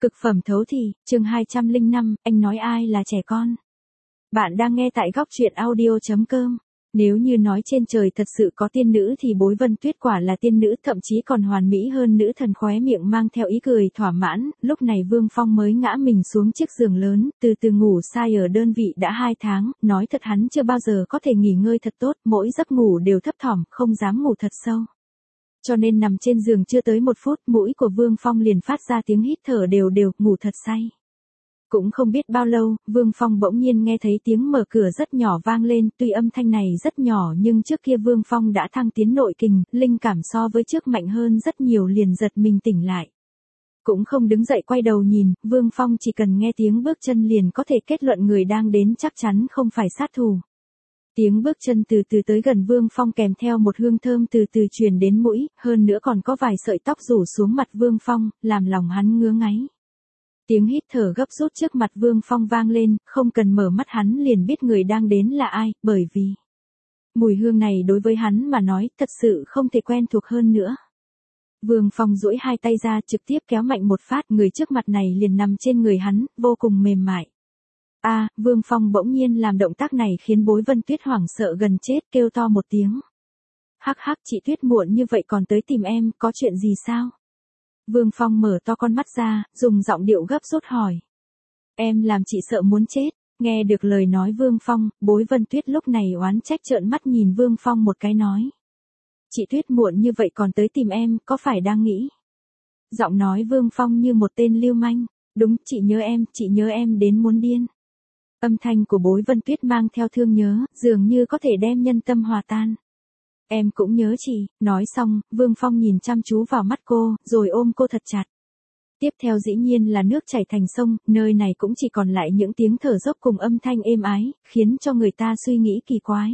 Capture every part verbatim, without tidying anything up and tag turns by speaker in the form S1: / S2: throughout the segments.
S1: Cực phẩm thấu thị, chương hai trăm lẻ năm, anh nói ai là trẻ con. Bạn đang nghe tại góc truyện audio chấm com. Nếu như nói trên trời thật sự có tiên nữ thì Bối Vân Tuyết quả là tiên nữ, thậm chí còn hoàn mỹ hơn nữ thần, khóe miệng mang theo ý cười thỏa mãn. Lúc này Vương Phong mới ngã mình xuống chiếc giường lớn, từ từ ngủ sai ở đơn vị đã hai tháng, nói thật hắn chưa bao giờ có thể nghỉ ngơi thật tốt, mỗi giấc ngủ đều thấp thỏm, không dám ngủ thật sâu. Cho nên nằm trên giường chưa tới một phút, mũi của Vương Phong liền phát ra tiếng hít thở đều đều, ngủ thật say. Cũng không biết bao lâu, Vương Phong bỗng nhiên nghe thấy tiếng mở cửa rất nhỏ vang lên, tuy âm thanh này rất nhỏ nhưng trước kia Vương Phong đã thăng tiến nội kình, linh cảm so với trước mạnh hơn rất nhiều, liền giật mình tỉnh lại. Cũng không đứng dậy quay đầu nhìn, Vương Phong chỉ cần nghe tiếng bước chân liền có thể kết luận người đang đến chắc chắn không phải sát thủ. Tiếng bước chân từ từ tới gần Vương Phong kèm theo một hương thơm từ từ truyền đến mũi, hơn nữa còn có vài sợi tóc rủ xuống mặt Vương Phong, làm lòng hắn ngứa ngáy. Tiếng hít thở gấp rút trước mặt Vương Phong vang lên, không cần mở mắt hắn liền biết người đang đến là ai, bởi vì mùi hương này đối với hắn mà nói thật sự không thể quen thuộc hơn nữa. Vương Phong duỗi hai tay ra trực tiếp kéo mạnh một phát, người trước mặt này liền nằm trên người hắn, vô cùng mềm mại. A, à, Vương Phong bỗng nhiên làm động tác này khiến Bối Vân Tuyết hoảng sợ gần chết, kêu to một tiếng. Hắc hắc, chị Tuyết muộn như vậy còn tới tìm em, có chuyện gì sao? Vương Phong mở to con mắt ra, dùng giọng điệu gấp rút hỏi. Em làm chị sợ muốn chết. Nghe được lời nói Vương Phong, Bối Vân Tuyết lúc này oán trách trợn mắt nhìn Vương Phong một cái nói. Chị Tuyết muộn như vậy còn tới tìm em, có phải đang nghĩ? Giọng nói Vương Phong như một tên lưu manh. Đúng, chị nhớ em, chị nhớ em đến muốn điên. Âm thanh của Bối Vân Tuyết mang theo thương nhớ, dường như có thể đem nhân tâm hòa tan. Em cũng nhớ chị. Nói xong, Vương Phong nhìn chăm chú vào mắt cô, rồi ôm cô thật chặt. Tiếp theo dĩ nhiên là nước chảy thành sông, nơi này cũng chỉ còn lại những tiếng thở dốc cùng âm thanh êm ái, khiến cho người ta suy nghĩ kỳ quái.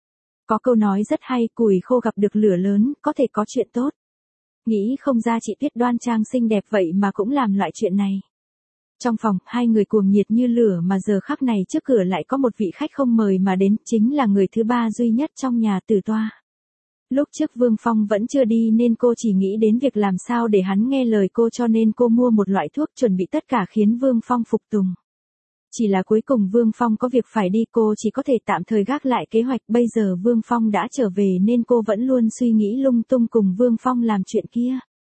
S1: Có câu nói rất hay, củi khô gặp được lửa lớn, có thể có chuyện tốt. Nghĩ không ra chị Tuyết đoan trang xinh đẹp vậy mà cũng làm loại chuyện này. Trong phòng, hai người cuồng nhiệt như lửa mà giờ khắc này trước cửa lại có một vị khách không mời mà đến, chính là người thứ ba duy nhất trong nhà Tử Toa. Lúc trước Vương Phong vẫn chưa đi nên cô chỉ nghĩ đến việc làm sao để hắn nghe lời cô, cho nên cô mua một loại thuốc chuẩn bị tất cả khiến Vương Phong phục tùng. Chỉ là cuối cùng Vương Phong có việc phải đi, cô chỉ có thể tạm thời gác lại kế hoạch, bây giờ Vương Phong đã trở về nên cô vẫn luôn suy nghĩ lung tung cùng Vương Phong làm chuyện kia.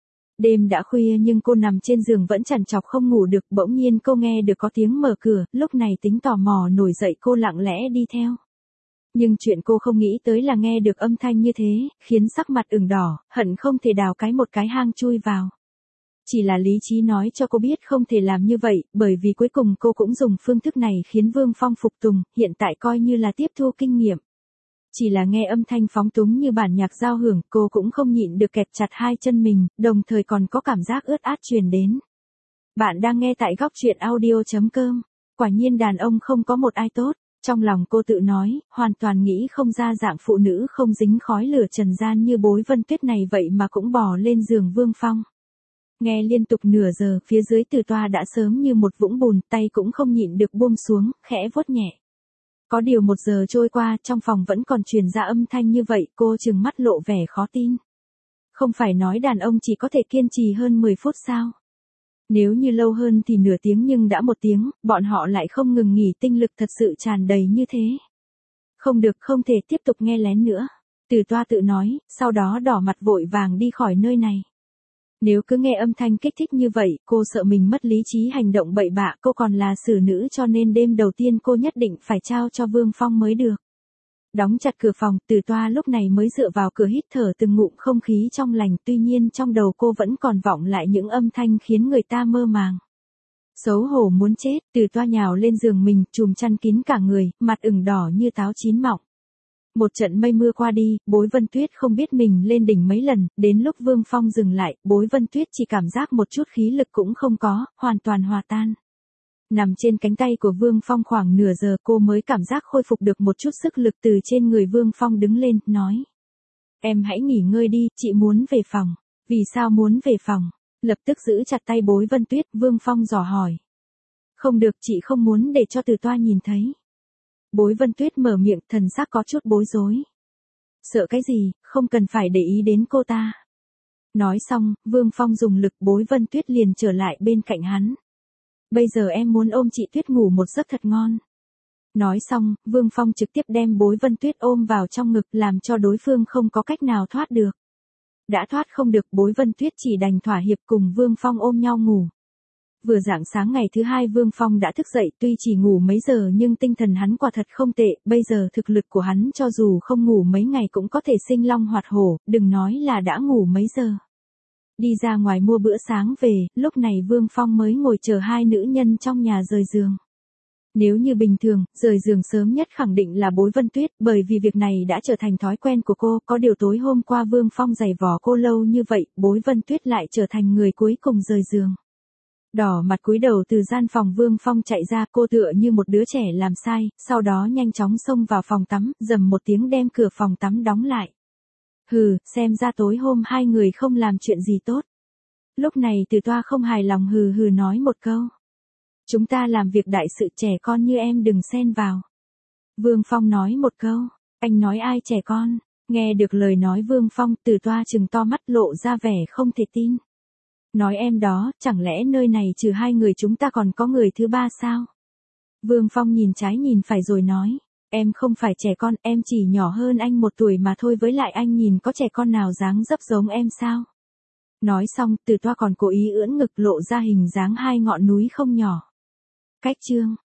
S1: Đêm đã khuya nhưng cô nằm trên giường vẫn trằn trọc không ngủ được, bỗng nhiên cô nghe được có tiếng mở cửa, lúc này tính tò mò nổi dậy, cô lặng lẽ đi theo. Nhưng chuyện cô không nghĩ tới là nghe được âm thanh như thế, khiến sắc mặt ửng đỏ, hận không thể đào cái một cái hang chui vào. Chỉ là lý trí nói cho cô biết không thể làm như vậy, bởi vì cuối cùng cô cũng dùng phương thức này khiến Vương Phong phục tùng, hiện tại coi như là tiếp thu kinh nghiệm. Chỉ là nghe âm thanh phóng túng như bản nhạc giao hưởng, cô cũng không nhịn được kẹp chặt hai chân mình, đồng thời còn có cảm giác ướt át truyền đến. Bạn đang nghe tại góc truyện audio chấm com. Quả nhiên đàn ông không có một ai tốt. Trong lòng cô tự nói, hoàn toàn nghĩ không ra dạng phụ nữ không dính khói lửa trần gian như Bối Vân Tuyết này vậy mà cũng bò lên giường Vương Phong. Nghe liên tục nửa giờ, phía dưới Tử Toa đã sớm như một vũng bùn, tay cũng không nhịn được buông xuống, khẽ vuốt nhẹ. Có điều một giờ trôi qua, trong phòng vẫn còn truyền ra âm thanh như vậy, cô trừng mắt lộ vẻ khó tin. Không phải nói đàn ông chỉ có thể kiên trì hơn mười phút sao? Nếu như lâu hơn thì nửa tiếng, nhưng đã một tiếng, bọn họ lại không ngừng nghỉ, tinh lực thật sự tràn đầy như thế. Không được, không thể tiếp tục nghe lén nữa. Tử Toa tự nói, sau đó đỏ mặt vội vàng đi khỏi nơi này. Nếu cứ nghe âm thanh kích thích như vậy, cô sợ mình mất lý trí hành động bậy bạ, cô còn là xử nữ cho nên đêm đầu tiên cô nhất định phải trao cho Vương Phong mới được. Đóng chặt cửa phòng, Tử Toa lúc này mới dựa vào cửa hít thở từng ngụm không khí trong lành, tuy nhiên trong đầu cô vẫn còn vọng lại những âm thanh khiến người ta mơ màng. Xấu hổ muốn chết, Tử Toa nhào lên giường mình, chùm chăn kín cả người, mặt ửng đỏ như táo chín mọng. Một trận mây mưa qua đi, Bối Vân Tuyết không biết mình lên đỉnh mấy lần, đến lúc Vương Phong dừng lại, Bối Vân Tuyết chỉ cảm giác một chút khí lực cũng không có, hoàn toàn hòa tan. Nằm trên cánh tay của Vương Phong khoảng nửa giờ cô mới cảm giác khôi phục được một chút sức lực, từ trên người Vương Phong đứng lên, nói. Em hãy nghỉ ngơi đi, chị muốn về phòng. Vì sao muốn về phòng? Lập tức giữ chặt tay Bối Vân Tuyết, Vương Phong dò hỏi. Không được, chị không muốn để cho Tử Toa nhìn thấy. Bối Vân Tuyết mở miệng, thần sắc có chút bối rối. Sợ cái gì, không cần phải để ý đến cô ta. Nói xong, Vương Phong dùng lực, Bối Vân Tuyết liền trở lại bên cạnh hắn. Bây giờ em muốn ôm chị Tuyết ngủ một giấc thật ngon. Nói xong, Vương Phong trực tiếp đem Bối Vân Tuyết ôm vào trong ngực làm cho đối phương không có cách nào thoát được. Đã thoát không được, Bối Vân Tuyết chỉ đành thỏa hiệp cùng Vương Phong ôm nhau ngủ. Vừa rạng sáng ngày thứ hai Vương Phong đã thức dậy, tuy chỉ ngủ mấy giờ nhưng tinh thần hắn quả thật không tệ, bây giờ thực lực của hắn cho dù không ngủ mấy ngày cũng có thể sinh long hoạt hổ, đừng nói là đã ngủ mấy giờ. Đi ra ngoài mua bữa sáng về, lúc này Vương Phong mới ngồi chờ hai nữ nhân trong nhà rời giường. Nếu như bình thường, rời giường sớm nhất khẳng định là Bối Vân Tuyết, bởi vì việc này đã trở thành thói quen của cô, có điều tối hôm qua Vương Phong giày vò cô lâu như vậy, Bối Vân Tuyết lại trở thành người cuối cùng rời giường. Đỏ mặt cúi đầu từ gian phòng Vương Phong chạy ra, cô tựa như một đứa trẻ làm sai, sau đó nhanh chóng xông vào phòng tắm, rầm một tiếng đem cửa phòng tắm đóng lại. Hừ, xem ra tối hôm hai người không làm chuyện gì tốt. Lúc này Từ Toa không hài lòng hừ hừ nói một câu. Chúng ta làm việc đại sự, trẻ con như em đừng xen vào. Vương Phong nói một câu, anh nói ai trẻ con? Nghe được lời nói Vương Phong, Từ Toa trừng to mắt lộ ra vẻ không thể tin. Nói em đó, chẳng lẽ nơi này trừ hai người chúng ta còn có người thứ ba sao? Vương Phong nhìn trái nhìn phải rồi nói, em không phải trẻ con, em chỉ nhỏ hơn anh một tuổi mà thôi, với lại anh nhìn có trẻ con nào dáng dấp giống em sao? Nói xong, Từ Toa còn cố ý ưỡn ngực lộ ra hình dáng hai ngọn núi không nhỏ. Cách chương